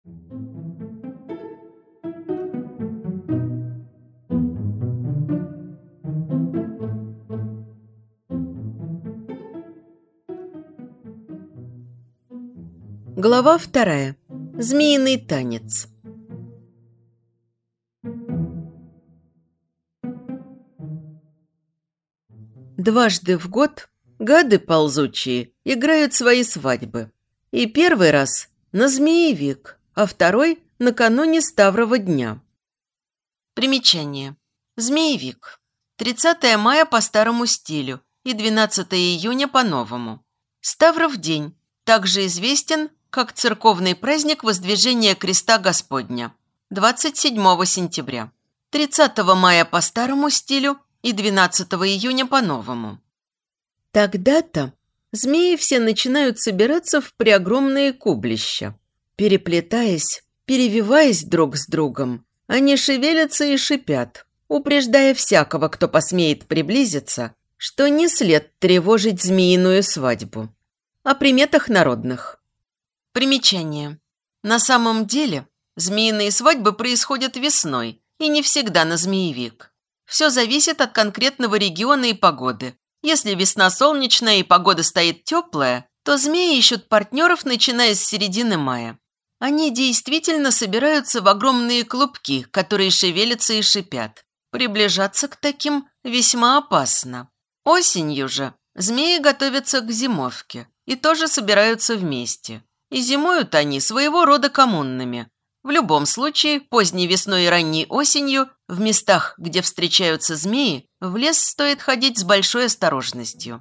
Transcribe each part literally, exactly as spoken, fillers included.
Глава вторая. Змеиный танец. Дважды в год гады ползучие играют свои свадьбы. И первый раз на Змеевик, а второй накануне Ставрова дня. Примечание. Змеевик. тридцатое мая по старому стилю и двенадцатое июня по новому. Ставров день также известен как церковный праздник Воздвижения Креста Господня, двадцать седьмого сентября, тридцатого мая по старому стилю и двенадцатого июня по новому. Тогда-то змеи все начинают собираться в преогромные кублища. Переплетаясь, перевиваясь друг с другом, они шевелятся и шипят, упреждая всякого, кто посмеет приблизиться, что не след тревожить змеиную свадьбу. О приметах народных. Примечание. На самом деле, змеиные свадьбы происходят весной и не всегда на Змеевик. Все зависит от конкретного региона и погоды. Если весна солнечная и погода стоит теплая, то змеи ищут партнеров, начиная с середины мая. Они действительно собираются в огромные клубки, которые шевелятся и шипят. Приближаться к таким весьма опасно. Осенью же змеи готовятся к зимовке и тоже собираются вместе. И зимуют они своего рода коммунными. В любом случае, поздней весной и ранней осенью, в местах, где встречаются змеи, в лес стоит ходить с большой осторожностью.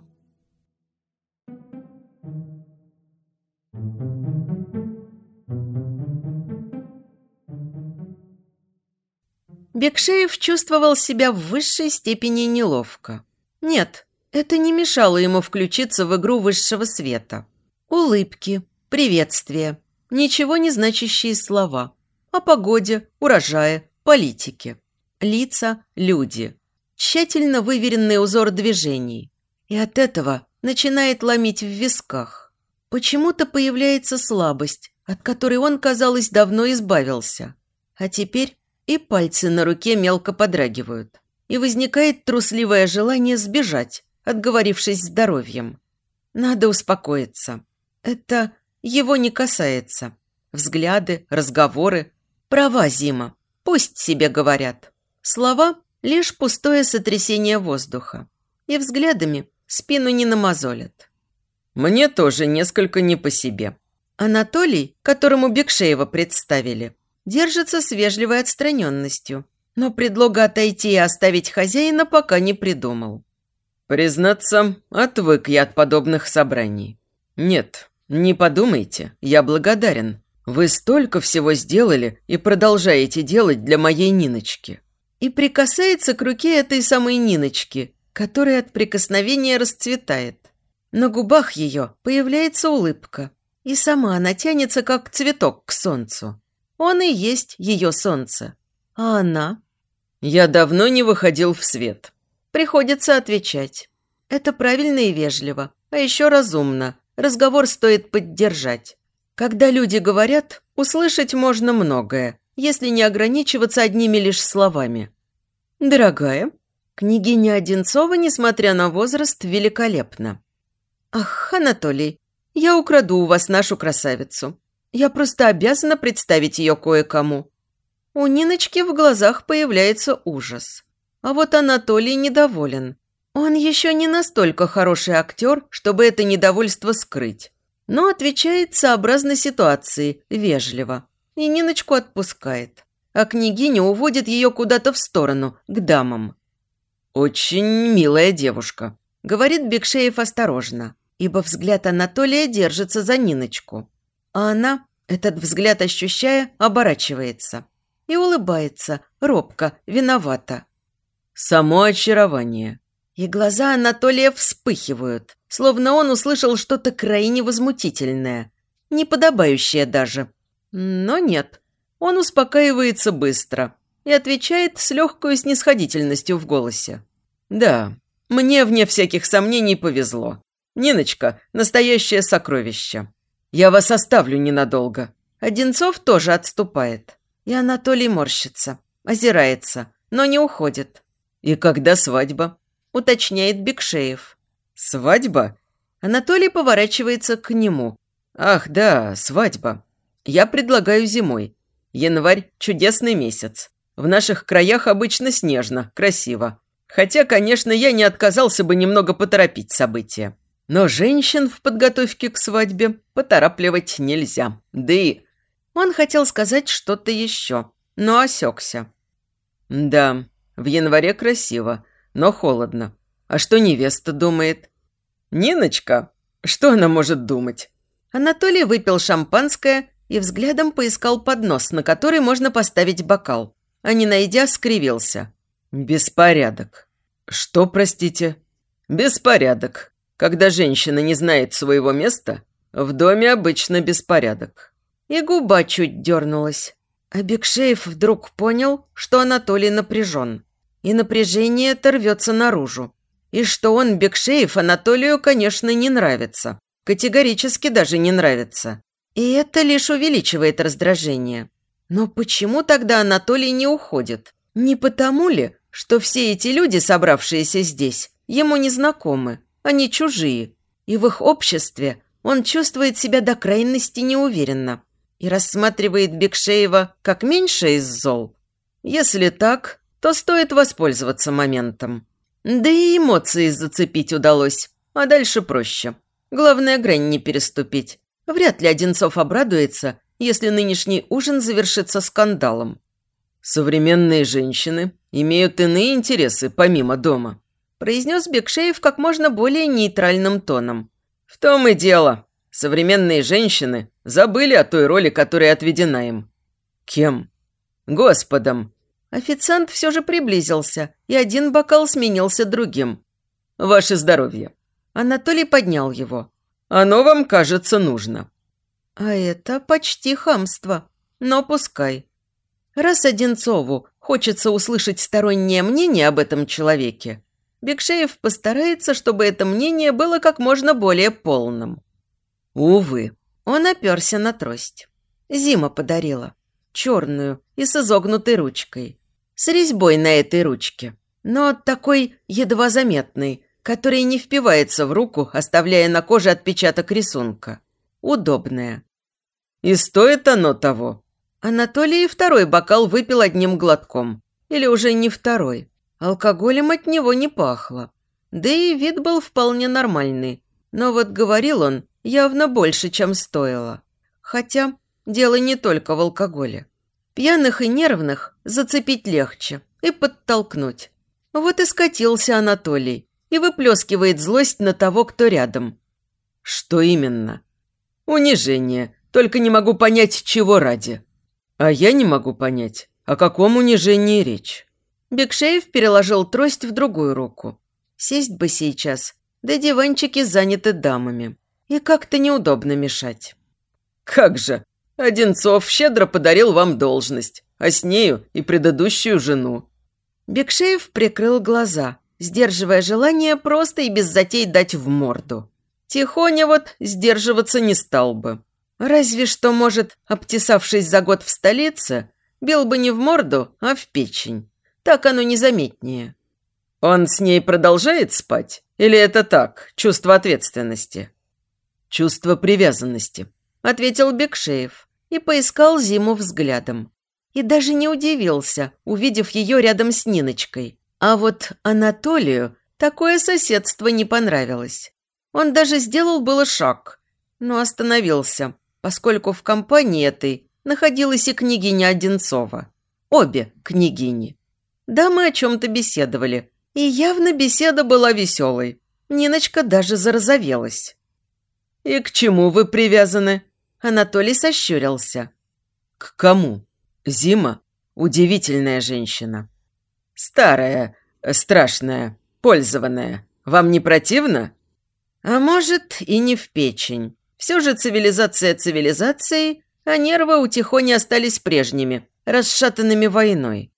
Бекшеев чувствовал себя в высшей степени неловко. Нет, это не мешало ему включиться в игру высшего света. Улыбки, приветствия, ничего не значащие слова. О погоде, урожае, политике. Лица, люди. Тщательно выверенный узор движений. И от этого начинает ломить в висках. Почему-то появляется слабость, от которой он, казалось, давно избавился. А теперь и пальцы на руке мелко подрагивают. И возникает трусливое желание сбежать, отговорившись здоровьем. Надо успокоиться. Это его не касается. Взгляды, разговоры. Права, Зима. Пусть себе говорят. Слова – лишь пустое сотрясение воздуха. И взглядами спину не намазолят. Мне тоже несколько не по себе. Анатолий, которому Бекшеева представили, держится с вежливой отстраненностью, но предлога отойти и оставить хозяина пока не придумал. Признаться, отвык я от подобных собраний. Нет, не подумайте, я благодарен. Вы столько всего сделали и продолжаете делать для моей Ниночки. И прикасается к руке этой самой Ниночки, которая от прикосновения расцветает. На губах ее появляется улыбка, и сама она тянется, как цветок к солнцу. Он и есть ее солнце. А она? Я давно не выходил в свет. Приходится отвечать. Это правильно и вежливо, а еще разумно. Разговор стоит поддержать. Когда люди говорят, услышать можно многое, если не ограничиваться одними лишь словами. Дорогая, княгиня Одинцова, несмотря на возраст, великолепна. Ах, Анатолий, я украду у вас нашу красавицу. Я просто обязана представить ее кое-кому. У Ниночки в глазах появляется ужас. А вот Анатолий недоволен. Он еще не настолько хороший актер, чтобы это недовольство скрыть. Но отвечает сообразно ситуации, вежливо. И Ниночку отпускает. А княгиня уводит ее куда-то в сторону, к дамам. «Очень милая девушка», – говорит Бекшеев осторожно, ибо взгляд Анатолия держится за Ниночку. А она, этот взгляд ощущая, оборачивается. И улыбается, робко, виновата. Само очарование. И глаза Анатолия вспыхивают, словно он услышал что-то крайне возмутительное, неподобающее даже. Но нет, он успокаивается быстро и отвечает с легкой снисходительностью в голосе. «Да, мне, вне всяких сомнений, повезло. Ниночка – настоящее сокровище. Я вас оставлю ненадолго. Одинцов тоже отступает. И Анатолий морщится, озирается, но не уходит. «И когда свадьба?» – уточняет Бекшеев. «Свадьба?» Анатолий поворачивается к нему. «Ах, да, свадьба. Я предлагаю зимой. Январь – чудесный месяц. В наших краях обычно снежно, красиво. Хотя, конечно, я не отказался бы немного поторопить события. Но женщин в подготовке к свадьбе поторапливать нельзя. Да и...» Он хотел сказать что-то еще, но осекся. «Да, в январе красиво, но холодно. А что невеста думает?» «Ниночка? Что она может думать?» Анатолий выпил шампанское и взглядом поискал поднос, на который можно поставить бокал. А не найдя, скривился. «Беспорядок». «Что, простите?» «Беспорядок. Когда женщина не знает своего места, в доме обычно беспорядок». И губа чуть дернулась. А Бекшеев вдруг понял, что Анатолий напряжен. И напряжение это рвется наружу. И что он, Бекшеев, Анатолию, конечно, не нравится. Категорически даже не нравится. И это лишь увеличивает раздражение. Но почему тогда Анатолий не уходит? Не потому ли, что все эти люди, собравшиеся здесь, ему не знакомы, они чужие, и в их обществе он чувствует себя до крайности неуверенно и рассматривает Бекшеева как меньше из зол? Если так, то стоит воспользоваться моментом. Да и эмоции зацепить удалось, а дальше проще. Главное, грань не переступить. Вряд ли Одинцов обрадуется, если нынешний ужин завершится скандалом. «Современные женщины имеют иные интересы помимо дома», произнес Бекшеев как можно более нейтральным тоном. «В том и дело. Современные женщины забыли о той роли, которая отведена им». «Кем?» «Господом». Официант все же приблизился, и один бокал сменился другим. «Ваше здоровье». Анатолий поднял его. «Оно вам, кажется, нужно». А это почти хамство, но пускай. Раз Одинцову хочется услышать стороннее мнение об этом человеке, Бекшеев постарается, чтобы это мнение было как можно более полным. Увы, он оперся на трость. Зима подарила. Черную и с изогнутой ручкой. С резьбой на этой ручке. Но такой едва заметный, который не впивается в руку, оставляя на коже отпечаток рисунка. Удобная. И стоит оно того. Анатолий второй бокал выпил одним глотком. Или уже не второй. Алкоголем от него не пахло. Да и вид был вполне нормальный. Но вот говорил он явно больше, чем стоило. Хотя дело не только в алкоголе. Пьяных и нервных зацепить легче и подтолкнуть. Вот и скатился Анатолий и выплескивает злость на того, кто рядом. Что именно? Унижение. Только не могу понять, чего ради. А я не могу понять, о каком унижении речь. Бекшеев переложил трость в другую руку. Сесть бы сейчас, да диванчики заняты дамами. И как-то неудобно мешать. Как же, Одинцов щедро подарил вам должность, а с нею и предыдущую жену. Бекшеев прикрыл глаза, сдерживая желание просто и без затей дать в морду. Тихоня вот сдерживаться не стал бы. Разве что, может, обтесавшись за год в столице, бил бы не в морду, а в печень. Так оно незаметнее. Он с ней продолжает спать? Или это так, чувство ответственности? Чувство привязанности, ответил Бекшеев и поискал Зиму взглядом. И даже не удивился, увидев ее рядом с Ниночкой. А вот Анатолию такое соседство не понравилось. Он даже сделал было шаг, но остановился, поскольку в компании этой находилась и княгиня Одинцова. Обе княгини. Дамы о чем-то беседовали, и явно беседа была веселой. Ниночка даже зарозовелась. «И к чему вы привязаны?» Анатолий сощурился. «К кому? Зима – удивительная женщина. Старая, страшная, пользованная. Вам не противно?» А может, и не в печень. Все же цивилизация цивилизацией, а нервы у Тихони остались прежними, расшатанными войной.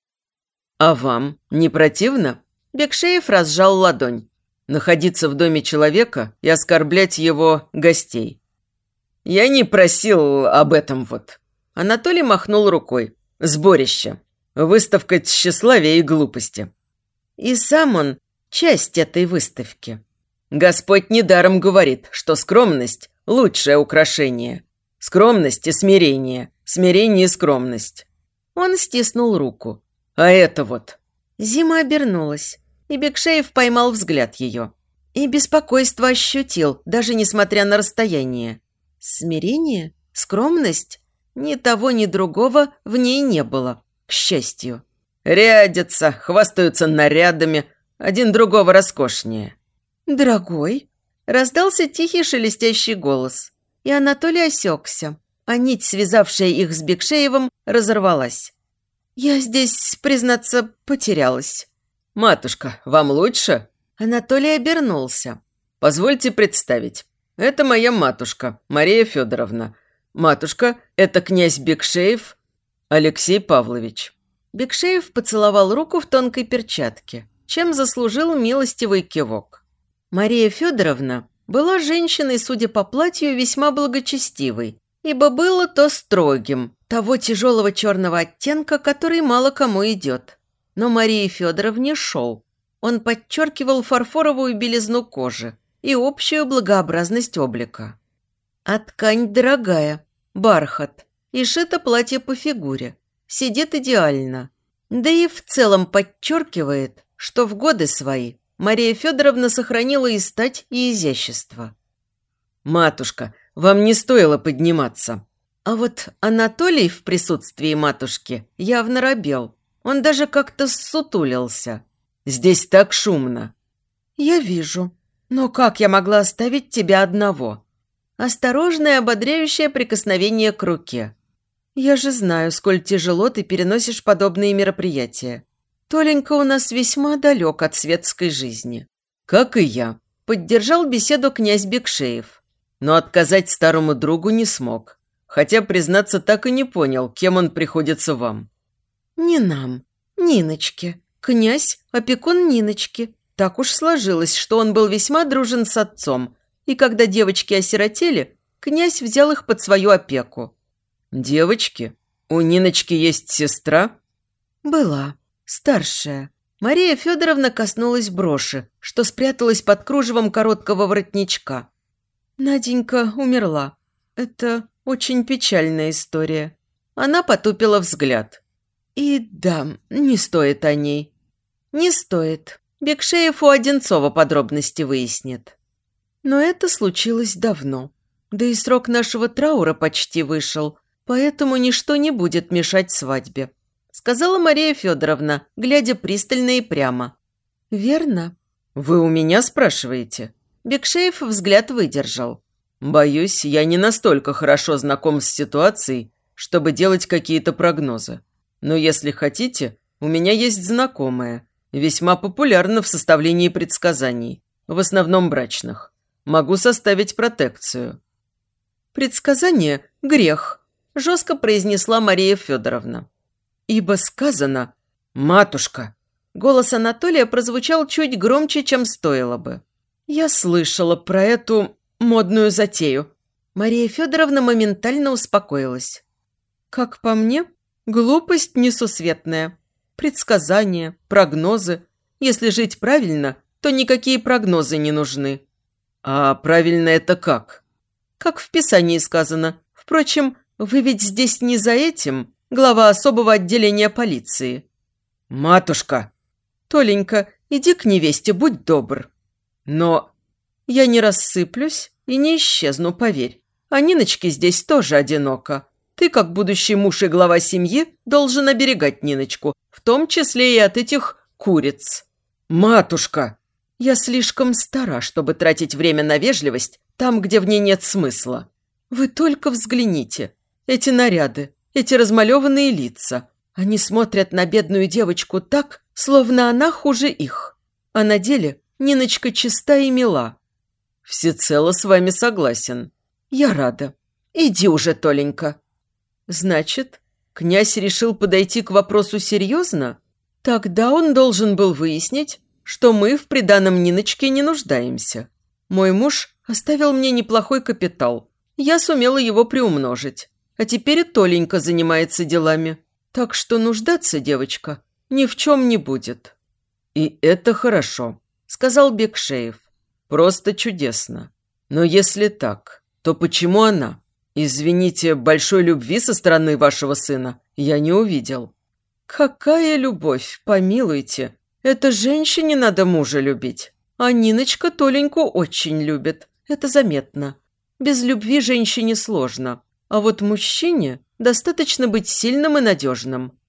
«А вам не противно?» Бекшеев разжал ладонь. «Находиться в доме человека и оскорблять его гостей». «Я не просил об этом вот». Анатолий махнул рукой. Сборище. Выставка тщеславия и глупости. И сам он часть этой выставки. Господь недаром говорит, что скромность – лучшее украшение. Скромность и смирение. Смирение и скромность. Он стиснул руку. А это вот. Зима обернулась, и Бекшеев поймал взгляд ее. И беспокойство ощутил, даже несмотря на расстояние. Смирение? Скромность? Ни того, ни другого в ней не было, к счастью. Рядятся, хвастаются нарядами, один другого роскошнее. «Дорогой!» – раздался тихий шелестящий голос, и Анатолий осекся, а нить, связавшая их с Бекшеевым, разорвалась. «Я здесь, признаться, потерялась». «Матушка, вам лучше?» Анатолий обернулся. «Позвольте представить. Это моя матушка, Мария Федоровна. Матушка – это князь Бекшеев Алексей Павлович». Бекшеев поцеловал руку в тонкой перчатке, чем заслужил милостивый кивок. Мария Федоровна была женщиной, судя по платью, весьма благочестивой, ибо было то строгим, того тяжелого черного оттенка, который мало кому идет. Но Марии Федоровне шел. Он подчеркивал фарфоровую белизну кожи и общую благообразность облика. А ткань дорогая, бархат, и шито платье по фигуре. Сидит идеально. Да и в целом подчеркивает, что в годы свои Мария Федоровна сохранила и стать, и изящество. «Матушка, вам не стоило подниматься». А вот Анатолий в присутствии матушки явно робел. Он даже как-то ссутулился. «Здесь так шумно». «Я вижу. Но как я могла оставить тебя одного?» Осторожное, ободряющее прикосновение к руке. «Я же знаю, сколь тяжело ты переносишь подобные мероприятия. Толенька у нас весьма далек от светской жизни». «Как и я», – поддержал беседу князь Бекшеев. Но отказать старому другу не смог. Хотя, признаться, так и не понял, кем он приходится вам. «Не нам. Ниночке. Князь – опекун Ниночки. Так уж сложилось, что он был весьма дружен с отцом, и когда девочки осиротели, князь взял их под свою опеку». «Девочки? У Ниночки есть сестра?» «Была. Старшая». Мария Федоровна коснулась броши, что спряталась под кружевом короткого воротничка. «Наденька умерла. Это очень печальная история». Она потупила взгляд. «И да, не стоит о ней». «Не стоит. Бекшеев у Одинцова подробности выяснит». «Но это случилось давно. Да и срок нашего траура почти вышел, поэтому ничто не будет мешать свадьбе», сказала Мария Федоровна, глядя пристально и прямо. «Верно?» «Вы у меня спрашиваете?» Бекшеев взгляд выдержал. «Боюсь, я не настолько хорошо знаком с ситуацией, чтобы делать какие-то прогнозы. Но если хотите, у меня есть знакомая, весьма популярна в составлении предсказаний, в основном брачных. Могу составить протекцию». «Предсказание – грех», – жестко произнесла Мария Федоровна. «Ибо сказано...» «Матушка!» Голос Анатолия прозвучал чуть громче, чем стоило бы. «Я слышала про эту модную затею». Мария Федоровна моментально успокоилась. «Как по мне, глупость несусветная. Предсказания, прогнозы. Если жить правильно, то никакие прогнозы не нужны». «А правильно это как?» «Как в Писании сказано. Впрочем, вы ведь здесь не за этим, глава особого отделения полиции». «Матушка!» «Толенька, иди к невесте, будь добр». «Но...» «Я не рассыплюсь и не исчезну, поверь. А Ниночке здесь тоже одиноко. Ты, как будущий муж и глава семьи, должен оберегать Ниночку, в том числе и от этих куриц». «Матушка!» «Я слишком стара, чтобы тратить время на вежливость там, где в ней нет смысла. Вы только взгляните. Эти наряды, эти размалеванные лица. Они смотрят на бедную девочку так, словно она хуже их. А на деле Ниночка чиста и мила». «Всецело с вами согласен». «Я рада. Иди уже, Толенька». «Значит, князь решил подойти к вопросу серьезно? Тогда он должен был выяснить, что мы в приданом Ниночке не нуждаемся. Мой муж оставил мне неплохой капитал. Я сумела его приумножить. а теперь и Толенька занимается делами. Так что нуждаться девочка ни в чем не будет». «И это хорошо», – сказал Бекшеев. «Просто чудесно. Но если так, то почему она? Извините, большой любви со стороны вашего сына я не увидел». «Какая любовь, помилуйте. Это женщине надо мужа любить. А Ниночка Толеньку очень любит. Это заметно. Без любви женщине сложно. А вот мужчине достаточно быть сильным и надежным».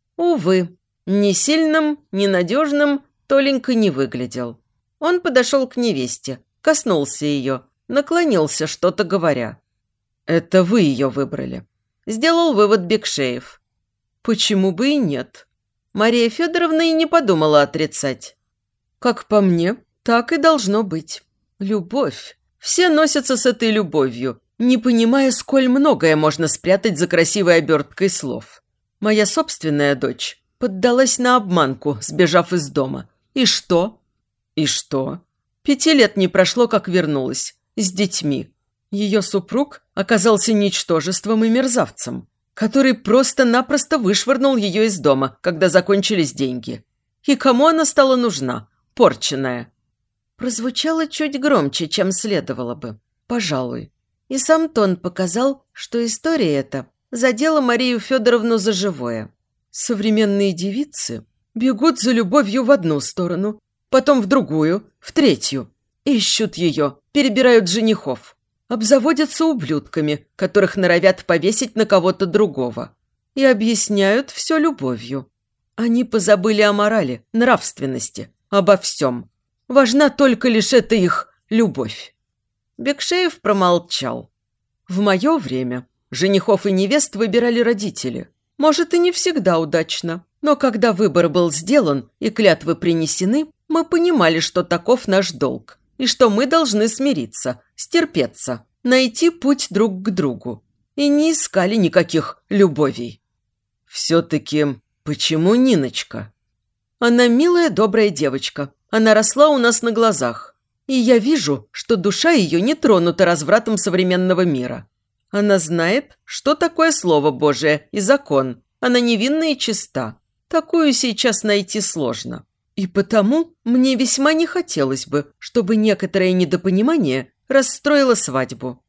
Увы, ни сильным, ни надежным Толенька не выглядел. Он подошел к невесте, коснулся ее, наклонился, что-то говоря. «Это вы ее выбрали», – сделал вывод Бекшеев. «Почему бы и нет?» Мария Федоровна и не подумала отрицать. «Как по мне, так и должно быть. Любовь. Все носятся с этой любовью, не понимая, сколь многое можно спрятать за красивой оберткой слов. Моя собственная дочь поддалась на обманку, сбежав из дома. И что?» «И что?» Пяти лет не прошло, как вернулась. С детьми. Ее супруг оказался ничтожеством и мерзавцем, который просто-напросто вышвырнул ее из дома, когда закончились деньги. И кому она стала нужна? Порченная. Прозвучало чуть громче, чем следовало бы. Пожалуй. И сам тон показал, что история эта задела Марию Федоровну за живое. Современные девицы бегут за любовью в одну сторону, потом в другую, в третью. Ищут ее, перебирают женихов. Обзаводятся ублюдками, которых норовят повесить на кого-то другого. И объясняют все любовью. Они позабыли о морали, нравственности, обо всем. Важна только лишь эта их любовь. Бекшеев промолчал. В мое время женихов и невест выбирали родители. Может, и не всегда удачно. Но когда выбор был сделан и клятвы принесены, мы понимали, что таков наш долг. И что мы должны смириться, стерпеться, найти путь друг к другу. И не искали никаких любовей. Все-таки почему Ниночка? Она милая, добрая девочка. Она росла у нас на глазах. И я вижу, что душа ее не тронута развратом современного мира. Она знает, что такое Слово Божие и закон. Она невинна и чиста. Такую сейчас найти сложно. И потому мне весьма не хотелось бы, чтобы некоторое недопонимание расстроило свадьбу.